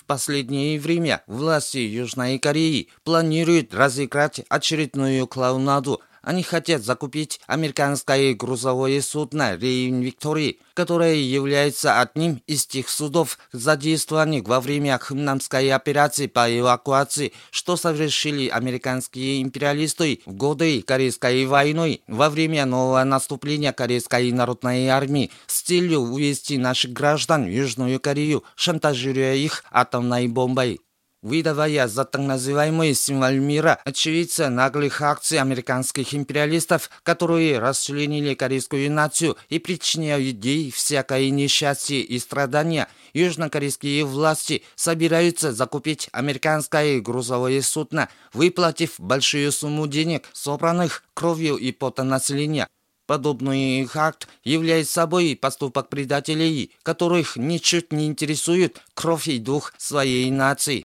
последнее время власти Южной Кореи планируют разыграть очередную клоунаду. Они хотят закупить американское грузовое судно «Рейн Виктории», которое является одним из тех судов, задействованных во время Хымнамской операции по эвакуации, что совершили американские империалисты в годы Корейской войны во время нового наступления Корейской народной армии с целью увести наших граждан в Южную Корею, шантажируя их атомной бомбой. Выдавая за так называемый символ мира, очевидцы наглых акций американских империалистов, которые расчленили корейскую нацию и причиняют ей всякое несчастье и страдания, южнокорейские власти собираются закупить американское грузовое судно, выплатив большую сумму денег, собранных кровью и потом населения. Подобный их акт является собой поступок предателей, которых ничуть не интересует кровь и дух своей нации.